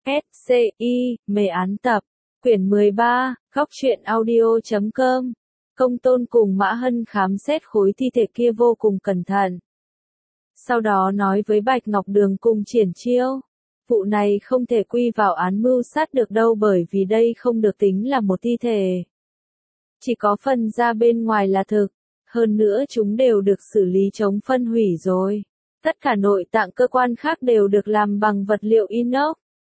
SCI, mê án tập, quyển 13, góc truyện audio.com. Công Tôn cùng Mã Hân khám xét khối thi thể kia vô cùng cẩn thận. Sau đó nói với Bạch Ngọc Đường cùng Triển Chiêu, vụ này không thể quy vào án mưu sát được đâu bởi vì đây không được tính là một thi thể. Chỉ có phần da bên ngoài là thực, hơn nữa chúng đều được xử lý chống phân hủy rồi. Tất cả nội tạng cơ quan khác đều được làm bằng vật liệu inox.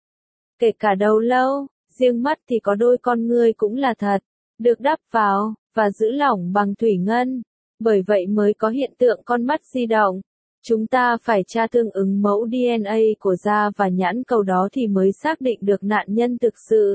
Kể cả đầu lâu, riêng mắt thì có đôi con ngươi cũng là thật, được đắp vào, và giữ lỏng bằng thủy ngân. Bởi vậy mới có hiện tượng con mắt di động. Chúng ta phải tra tương ứng mẫu DNA của da và nhãn cầu đó thì mới xác định được nạn nhân thực sự.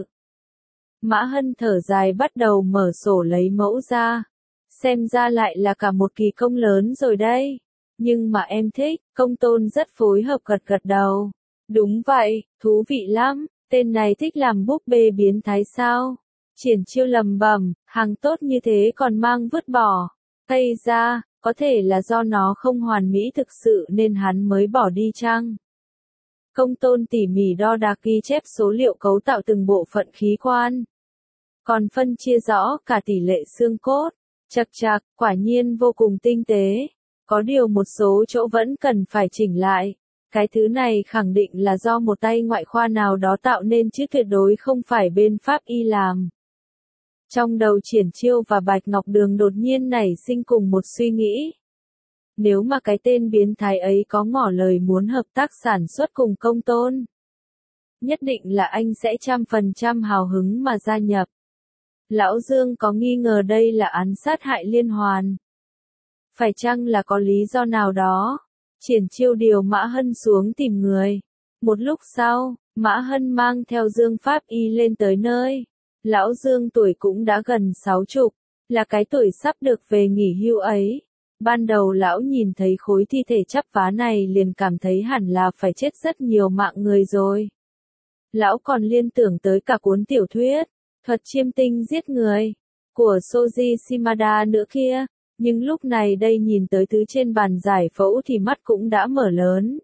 Mã Hân thở dài bắt đầu mở sổ lấy mẫu ra. Xem ra lại là cả một kỳ công lớn rồi đây. Nhưng mà em thích, Công Tôn rất phối hợp gật gật đầu. Đúng vậy, thú vị lắm, tên này thích làm búp bê biến thái sao? Triển Chiêu lầm bầm, hàng tốt như thế còn mang vứt bỏ. Hay ra, có thể là do nó không hoàn mỹ thực sự nên hắn mới bỏ đi chăng? Công Tôn tỉ mỉ đo đạc ghi chép số liệu cấu tạo từng bộ phận khí quan. Còn phân chia rõ cả tỷ lệ xương cốt. Chật chạc, quả nhiên vô cùng tinh tế. Có điều một số chỗ vẫn cần phải chỉnh lại. Cái thứ này khẳng định là do một tay ngoại khoa nào đó tạo nên chứ tuyệt đối không phải bên pháp y làm. Trong đầu Triển Chiêu và Bạch Ngọc Đường đột nhiên nảy sinh cùng một suy nghĩ. Nếu mà cái tên biến thái ấy có ngỏ lời muốn hợp tác sản xuất cùng Công Tôn, nhất định là anh sẽ 100% hào hứng mà gia nhập. Lão Dương có nghi ngờ đây là án sát hại liên hoàn. Phải chăng là có lý do nào đó? Triển Chiêu điều Mã Hân xuống tìm người. Một lúc sau, Mã Hân mang theo Dương Pháp Y lên tới nơi. Lão Dương tuổi cũng đã gần 60, là cái tuổi sắp được về nghỉ hưu ấy. Ban đầu lão nhìn thấy khối thi thể chắp vá này liền cảm thấy hẳn là phải chết rất nhiều mạng người rồi. Lão còn liên tưởng tới cả cuốn tiểu thuyết, Thuật Chiêm Tinh Giết Người, của Soji Shimada nữa kia. Nhưng lúc này đây nhìn tới thứ trên bàn giải phẫu thì mắt cũng đã mở lớn.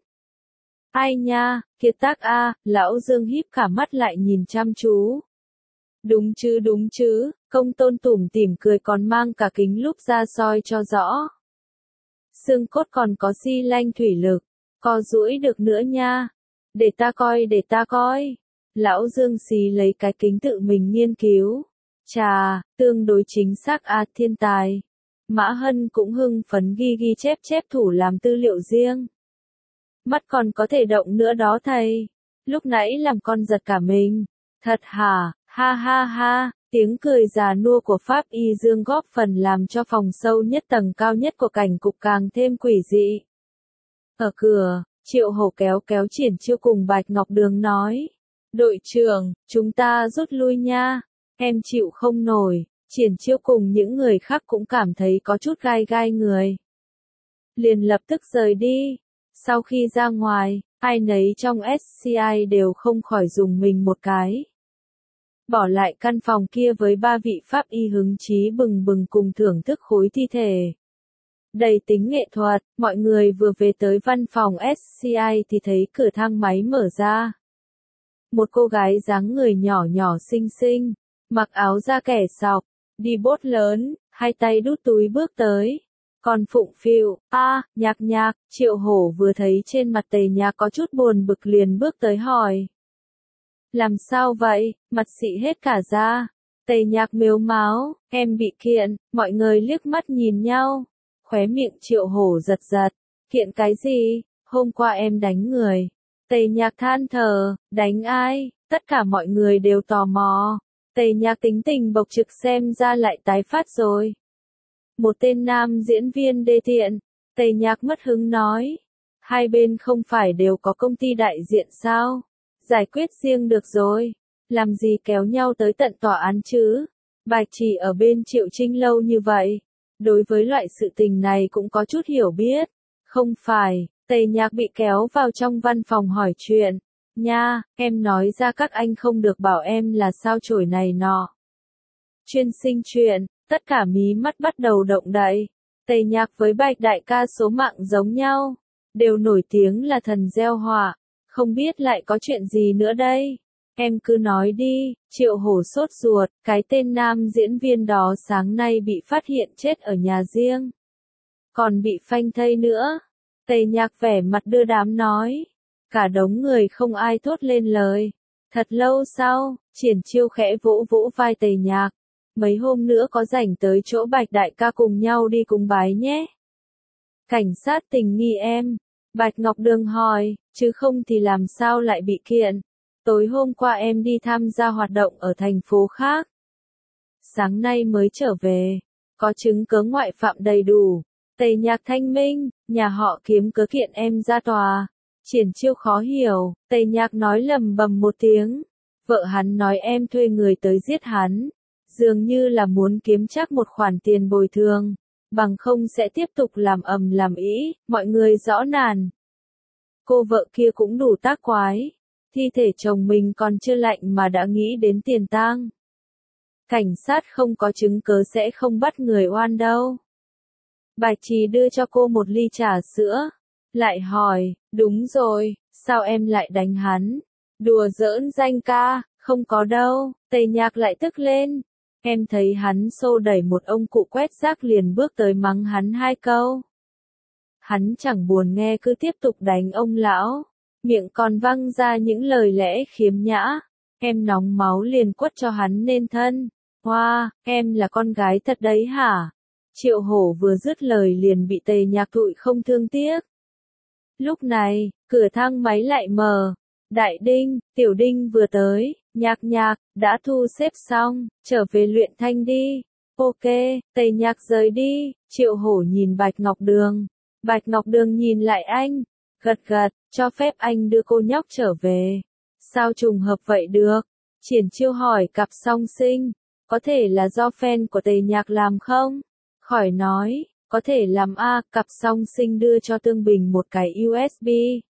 Ai nha, kiệt tác a, lão Dương híp cả mắt lại nhìn chăm chú. Đúng chứ, Công Tôn tủm tỉm cười còn mang cả kính lúp ra soi cho rõ. Xương cốt còn có xi lanh thủy lực, co duỗi được nữa nha. Để ta coi. Lão Dương xí lấy cái kính tự mình nghiên cứu. Chà, tương đối chính xác a, thiên tài. Mã Hân cũng hưng phấn ghi chép thủ làm tư liệu riêng. Mắt còn có thể động nữa đó thầy. Lúc nãy làm con giật cả mình. Thật hả, ha, tiếng cười già nua của Pháp Y Dương góp phần làm cho phòng sâu nhất tầng cao nhất của cảnh cục càng thêm quỷ dị. Ở cửa, Triệu Hổ kéo Triển Chiêu cùng Bạch Ngọc Đường nói. Đội trưởng, chúng ta rút lui nha, em chịu không nổi. Triển Chiêu cùng những người khác cũng cảm thấy có chút gai người. Liền lập tức rời đi. Sau khi ra ngoài, ai nấy trong SCI đều không khỏi dùng mình một cái. Bỏ lại căn phòng kia với ba vị pháp y hứng chí bừng bừng cùng thưởng thức khối thi thể. Đầy tính nghệ thuật, mọi người vừa về tới văn phòng SCI thì thấy cửa thang máy mở ra. Một cô gái dáng người nhỏ xinh xinh, mặc áo da kẻ sọc, đi bốt lớn, hai tay đút túi bước tới. Còn phụng phịu, nhạc, Triệu Hổ vừa thấy trên mặt Tề Nhạc có chút buồn bực liền bước tới hỏi. Làm sao vậy, mặt xị hết cả da. Tề Nhạc mếu máo, em bị kiện, mọi người liếc mắt nhìn nhau. Khóe miệng Triệu Hổ giật. Kiện cái gì, hôm qua em đánh người. Tề Nhạc than thở, đánh ai, tất cả mọi người đều tò mò. Tề Nhạc tính tình bộc trực xem ra lại tái phát rồi. Một tên nam diễn viên đê tiện, Tề Nhạc mất hứng nói. Hai bên không phải đều có công ty đại diện sao? Giải quyết riêng được rồi. Làm gì kéo nhau tới tận tòa án chứ? Bạch Chỉ ở bên Triệu Trinh lâu như vậy. Đối với loại sự tình này cũng có chút hiểu biết. Không phải, Tề Nhạc bị kéo vào trong văn phòng hỏi chuyện. Nha, em nói ra các anh không được bảo em là sao chổi này nọ. Chuyên sinh chuyện, tất cả mí mắt bắt đầu động đậy. Tề Nhạc với Bạch đại ca số mạng giống nhau. Đều nổi tiếng là thần gieo họa. Không biết lại có chuyện gì nữa đây. Em cứ nói đi, Triệu Hổ sốt ruột, cái tên nam diễn viên đó sáng nay bị phát hiện chết ở nhà riêng. Còn bị phanh thây nữa. Tề Nhạc vẻ mặt đưa đám nói. Cả đống người không ai thốt lên lời. Thật lâu sau, Triển Chiêu khẽ vỗ vỗ vai Tề Nhạc. Mấy hôm nữa có rảnh tới chỗ Bạch đại ca cùng nhau đi cúng bái nhé. Cảnh sát tình nghi em. Bạch Ngọc Đường hỏi, chứ không thì làm sao lại bị kiện. Tối hôm qua em đi tham gia hoạt động ở thành phố khác. Sáng nay mới trở về. Có chứng cớ ngoại phạm đầy đủ. Tề Nhạc thanh minh, nhà họ kiếm cớ kiện em ra tòa. Triển Chiêu khó hiểu, Tề Nhạc nói lầm bầm một tiếng. Vợ hắn nói em thuê người tới giết hắn. Dường như là muốn kiếm chắc một khoản tiền bồi thường. Bằng không sẽ tiếp tục làm ầm làm ĩ, mọi người rõ nàn. Cô vợ kia cũng đủ tác quái. Thi thể chồng mình còn chưa lạnh mà đã nghĩ đến tiền tang. Cảnh sát không có chứng cớ sẽ không bắt người oan đâu. Bạch Trì đưa cho cô một ly trà sữa. Lại hỏi, đúng rồi, sao em lại đánh hắn? Đùa giỡn danh ca, không có đâu. Tề Nhạc lại tức lên. Em thấy hắn xô đẩy một ông cụ quét rác liền bước tới mắng hắn 2 câu. Hắn chẳng buồn nghe cứ tiếp tục đánh ông lão. Miệng còn văng ra những lời lẽ khiếm nhã. Em nóng máu liền quất cho hắn nên thân. Hoa, em là con gái thật đấy hả? Triệu Hổ vừa dứt lời liền bị Tề Nhạc thụi không thương tiếc. Lúc này, cửa thang máy lại mở. Đại Đinh, Tiểu Đinh vừa tới. Nhạc, đã thu xếp xong, trở về luyện thanh đi. Ok, Tề Nhạc rời đi. Triệu Hổ nhìn Bạch Ngọc Đường. Bạch Ngọc Đường nhìn lại anh. Gật gật, cho phép anh đưa cô nhóc trở về. Sao trùng hợp vậy được? Triển Chiêu hỏi cặp song sinh. Có thể là do fan của Tề Nhạc làm không? Khỏi nói, có thể làm cặp song sinh đưa cho Tương Bình một cái USB.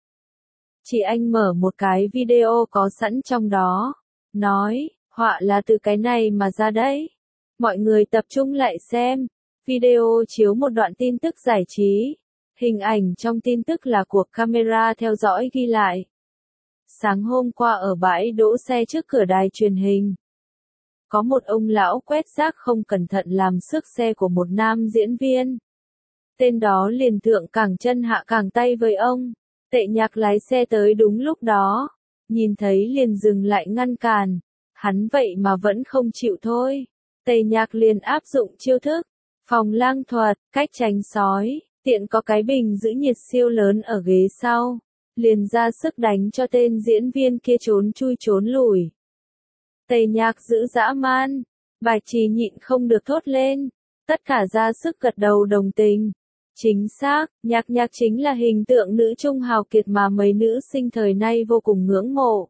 Chị anh mở một cái video có sẵn trong đó. Nói, họa là từ cái này mà ra đấy. Mọi người tập trung lại xem. Video chiếu một đoạn tin tức giải trí. Hình ảnh trong tin tức là cuộc camera theo dõi ghi lại. Sáng hôm qua ở bãi đỗ xe trước cửa đài truyền hình. Có một ông lão quét rác không cẩn thận làm xước xe của một nam diễn viên. Tên đó liền thượng cẳng chân hạ cẳng tay với ông. Tề Nhạc lái xe tới đúng lúc đó. Nhìn thấy liền dừng lại ngăn cản. Hắn vậy mà vẫn không chịu thôi. Tề Nhạc liền áp dụng chiêu thức. Phòng lang thuật, cách tránh sói. Tiện có cái bình giữ nhiệt siêu lớn ở ghế sau. Liền ra sức đánh cho tên diễn viên kia trốn chui trốn lùi. Tề Nhạc giữ dã man. Bạch Trì nhịn không được thốt lên. Tất cả ra sức gật đầu đồng tình. Chính xác, Nhạc chính là hình tượng nữ trung hào kiệt mà mấy nữ sinh thời nay vô cùng ngưỡng mộ.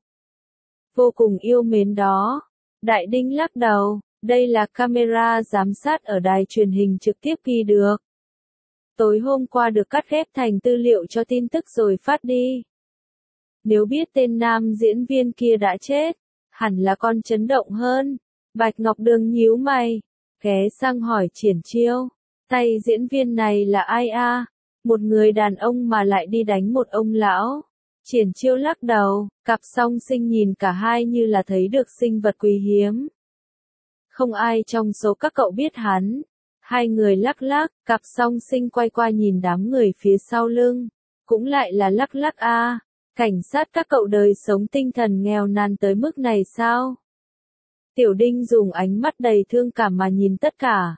Vô cùng yêu mến đó. Đại Đinh lắc đầu, đây là camera giám sát ở đài truyền hình trực tiếp ghi được. Tối hôm qua được cắt ghép thành tư liệu cho tin tức rồi phát đi. Nếu biết tên nam diễn viên kia đã chết, hẳn là con chấn động hơn. Bạch Ngọc Đường nhíu mày, ghé sang hỏi Triển Chiêu. Tay diễn viên này là ai a? Một người đàn ông mà lại đi đánh một ông lão. Triển Chiêu lắc đầu, cặp song sinh nhìn cả hai như là thấy được sinh vật quý hiếm. Không ai trong số các cậu biết hắn. Hai người lắc lắc, cặp song sinh quay qua nhìn đám người phía sau lưng. Cũng lại là lắc lắc a. Cảnh sát các cậu đời sống tinh thần nghèo nàn tới mức này sao? Tiểu Đinh dùng ánh mắt đầy thương cảm mà nhìn tất cả.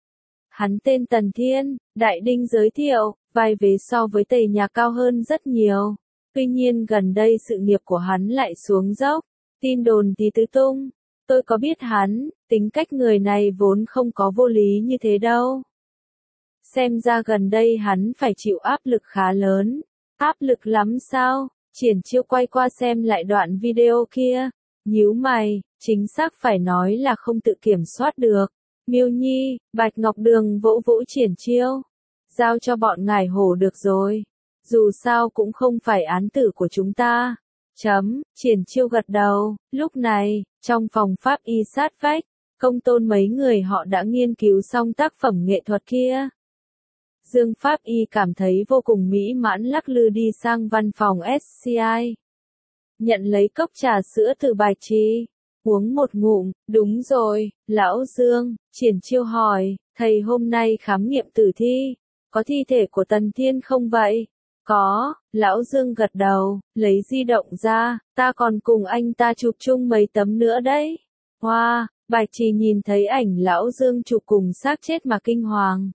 Hắn tên Tần Thiên, Đại Đinh giới thiệu, vai vế so với Tề Nhạc cao hơn rất nhiều. Tuy nhiên gần đây sự nghiệp của hắn lại xuống dốc, tin đồn thì tứ tung. Tôi có biết hắn, tính cách người này vốn không có vô lý như thế đâu. Xem ra gần đây hắn phải chịu áp lực khá lớn. Áp lực lắm sao? Triển Chiêu quay qua xem lại đoạn video kia. Nhíu mày, chính xác phải nói là không tự kiểm soát được. Miêu Nhi, Bạch Ngọc Đường vỗ vỗ Triển Chiêu. Giao cho bọn ngải hổ được rồi. Dù sao cũng không phải án tử của chúng ta. Triển Chiêu gật đầu. Lúc này, trong phòng pháp y sát vách, Công Tôn mấy người họ đã nghiên cứu xong tác phẩm nghệ thuật kia. Dương Pháp Y cảm thấy vô cùng mỹ mãn lắc lư đi sang văn phòng SCI. nhận lấy cốc trà sữa từ Bạch Trì. Uống một ngụm, đúng rồi, lão Dương, Triển Chiêu hỏi, thầy hôm nay khám nghiệm tử thi, có thi thể của Tần Thiên không vậy? Có, lão Dương gật đầu, lấy di động ra, ta còn cùng anh ta chụp chung mấy tấm nữa đấy. Hoa, Bạch Trì nhìn thấy ảnh lão Dương chụp cùng xác chết mà kinh hoàng.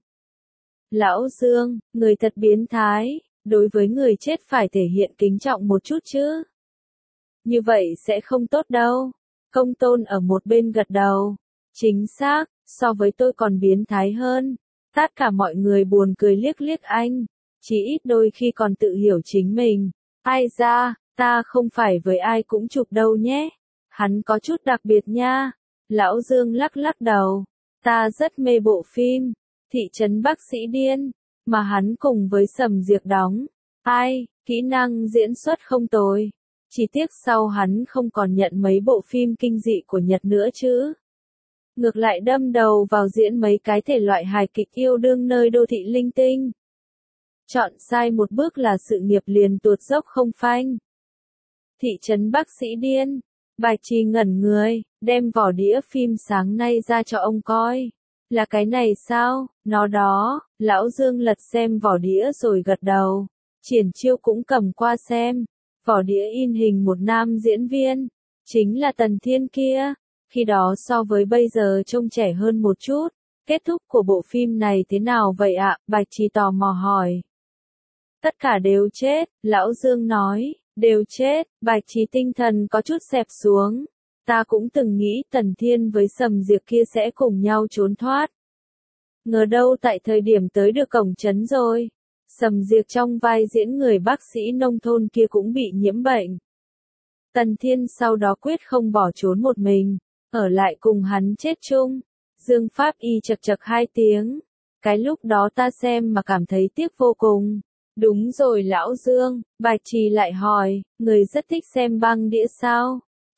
Lão Dương, người thật biến thái, đối với người chết phải thể hiện kính trọng một chút chứ. Như vậy sẽ không tốt đâu. Công Tôn ở một bên gật đầu. Chính xác, so với tôi còn biến thái hơn. Tất cả mọi người buồn cười liếc liếc anh. Chỉ ít đôi khi còn tự hiểu chính mình. Ai ra, ta không phải với ai cũng chụp đâu nhé. Hắn có chút đặc biệt nha. Lão Dương lắc lắc đầu. Ta rất mê bộ phim Thị trấn Bác Sĩ Điên, mà hắn cùng với Sầm Diệc đóng. Ai, kỹ năng diễn xuất không tồi. Chỉ tiếc sau hắn không còn nhận mấy bộ phim kinh dị của Nhật nữa chứ. Ngược lại đâm đầu vào diễn mấy cái thể loại hài kịch yêu đương nơi đô thị linh tinh. Chọn sai một bước là sự nghiệp liền tuột dốc không phanh. Thị trấn Bác Sĩ Điên. Bạch Trì ngẩn người, đem vỏ đĩa phim sáng nay ra cho ông coi. Là cái này sao? Nó đó. Lão Dương lật xem vỏ đĩa rồi gật đầu. Triển Chiêu cũng cầm qua xem. Vỏ đĩa in hình một nam diễn viên. Chính là Tần Thiên kia. Khi đó so với bây giờ trông trẻ hơn một chút. Kết thúc của bộ phim này thế nào vậy ạ? Bạch Trì tò mò hỏi. Tất cả đều chết, Lão Dương nói. Đều chết. Bạch Trì tinh thần có chút xẹp xuống. Ta cũng từng nghĩ Tần Thiên với Sầm Diệc kia sẽ cùng nhau trốn thoát. Ngờ đâu tại thời điểm tới được cổng trấn rồi. Sầm Diệc trong vai diễn người bác sĩ nông thôn kia cũng bị nhiễm bệnh. Tần Thiên sau đó quyết không bỏ trốn một mình, ở lại cùng hắn chết chung. Dương Pháp Y chật chật 2 tiếng. Cái lúc đó ta xem mà cảm thấy tiếc vô cùng. Đúng rồi lão Dương, Bạch Trì lại hỏi, người rất thích xem băng đĩa sao?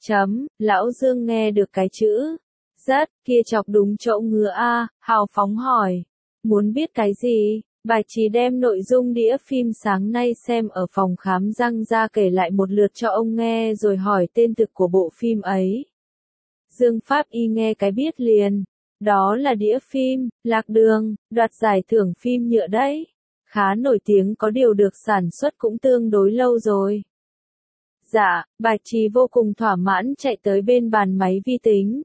Lão Dương nghe được cái chữ rất kia chọc đúng chỗ ngứa a, hào phóng hỏi. Muốn biết cái gì? Bạch Trì đem nội dung đĩa phim sáng nay xem ở phòng khám răng ra kể lại một lượt cho ông nghe rồi hỏi tên thực của bộ phim ấy. Dương Pháp Y nghe cái biết liền. Đó là đĩa phim Lạc Đường, đoạt giải thưởng phim nhựa đấy. Khá nổi tiếng, có điều được sản xuất cũng tương đối lâu rồi. Dạ, Bạch Trì vô cùng thỏa mãn chạy tới bên bàn máy vi tính.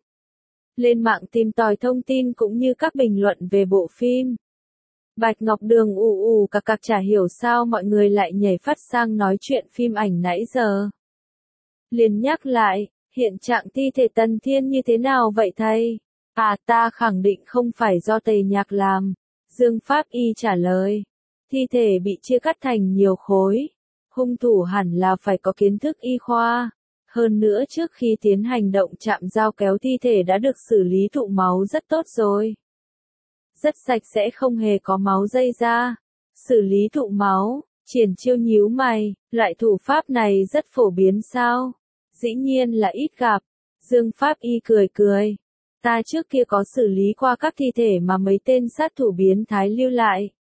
Lên mạng tìm tòi thông tin cũng như các bình luận về bộ phim. Bạch Ngọc Đường ù ù cặc cặc chả hiểu sao mọi người lại nhảy phát sang nói chuyện phim ảnh nãy giờ. Liền nhắc lại, hiện trạng thi thể Tần Thiên như thế nào vậy thầy? À ta khẳng định không phải do Tề Nhạc làm. Dương Pháp Y trả lời. Thi thể bị chia cắt thành nhiều khối. Hung thủ hẳn là phải có kiến thức y khoa. Hơn nữa trước khi tiến hành động chạm dao kéo thi thể đã được xử lý thụ máu rất tốt rồi. Rất sạch sẽ không hề có máu dây ra. Xử lý thụ máu, Triển Chiêu nhíu mày, loại thủ pháp này rất phổ biến sao? Dĩ nhiên là ít gặp. Dương Pháp Y cười cười. Ta trước kia có xử lý qua các thi thể mà mấy tên sát thủ biến thái lưu lại.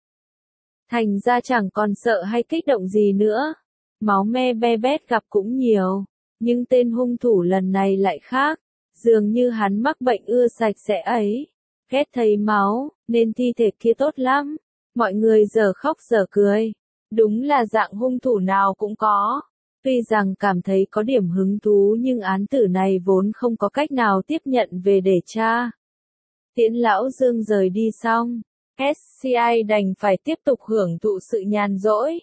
Thành ra chẳng còn sợ hay kích động gì nữa. Máu me be bét gặp cũng nhiều. Nhưng tên hung thủ lần này lại khác. Dường như hắn mắc bệnh ưa sạch sẽ ấy. Ghét thấy máu, nên thi thể kia tốt lắm. Mọi người giờ khóc giờ cười. Đúng là dạng hung thủ nào cũng có. Tuy rằng cảm thấy có điểm hứng thú nhưng án tử này vốn không có cách nào tiếp nhận về để tra. Tiễn lão Dương rời đi xong, SCI đành phải tiếp tục hưởng thụ sự nhàn rỗi.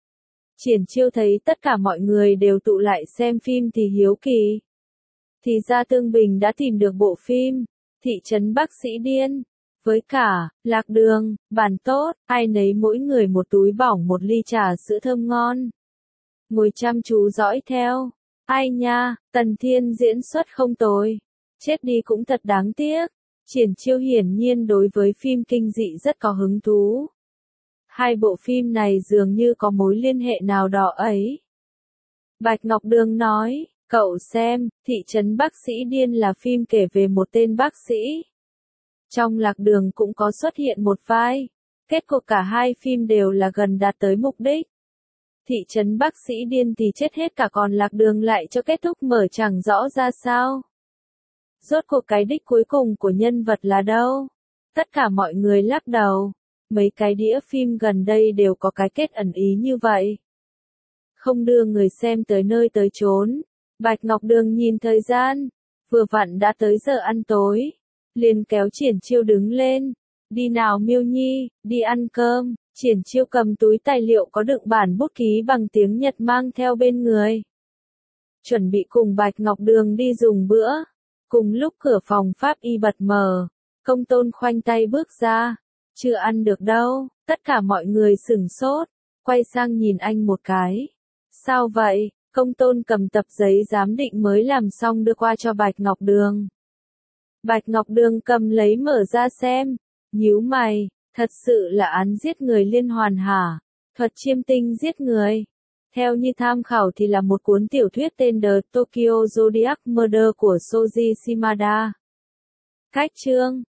Triển Chiêu thấy tất cả mọi người đều tụ lại xem phim thì hiếu kỳ. Thì ra Tương Bình đã tìm được bộ phim Thị trấn Bác Sĩ Điên. Với cả, Lạc Đường, bản tốt, ai nấy mỗi người một túi bỏng một ly trà sữa thơm ngon. Ngồi chăm chú dõi theo. Ai nha, Tần Thiên diễn xuất không tồi. Chết đi cũng thật đáng tiếc. Triển Chiêu hiển nhiên đối với phim kinh dị rất có hứng thú. Hai bộ phim này dường như có mối liên hệ nào đó ấy. Bạch Ngọc Đường nói, cậu xem, Thị trấn Bác Sĩ Điên là phim kể về một tên bác sĩ. Trong Lạc Đường cũng có xuất hiện một vai. Kết cục cả hai phim đều là gần đạt tới mục đích. Thị trấn bác sĩ điên thì chết hết cả còn lạc đường lại cho kết thúc mở chẳng rõ ra sao. Rốt cuộc cái đích cuối cùng của nhân vật là đâu? Tất cả mọi người lắc đầu. Mấy cái đĩa phim gần đây đều có cái kết ẩn ý như vậy. Không đưa người xem tới nơi tới chốn. Bạch Ngọc Đường nhìn thời gian. Vừa vặn đã tới giờ ăn tối. Liền kéo Triển Chiêu đứng lên. Đi nào Miêu Nhi, đi ăn cơm. Triển Chiêu cầm túi tài liệu có đựng bản bút ký bằng tiếng Nhật mang theo bên người. Chuẩn bị cùng Bạch Ngọc Đường đi dùng bữa. Cùng lúc cửa phòng pháp y bật mở. Công Tôn khoanh tay bước ra. Chưa ăn được đâu, tất cả mọi người sửng sốt. Quay sang nhìn anh một cái. Sao vậy? Công Tôn cầm tập giấy giám định mới làm xong đưa qua cho Bạch Ngọc Đường. Bạch Ngọc Đường cầm lấy mở ra xem. Nhíu mày, thật sự là án giết người liên hoàn hả? Thuật chiêm tinh giết người. Theo như tham khảo thì là một cuốn tiểu thuyết tên The Tokyo Zodiac Murder của Shoji Shimada. Cách chương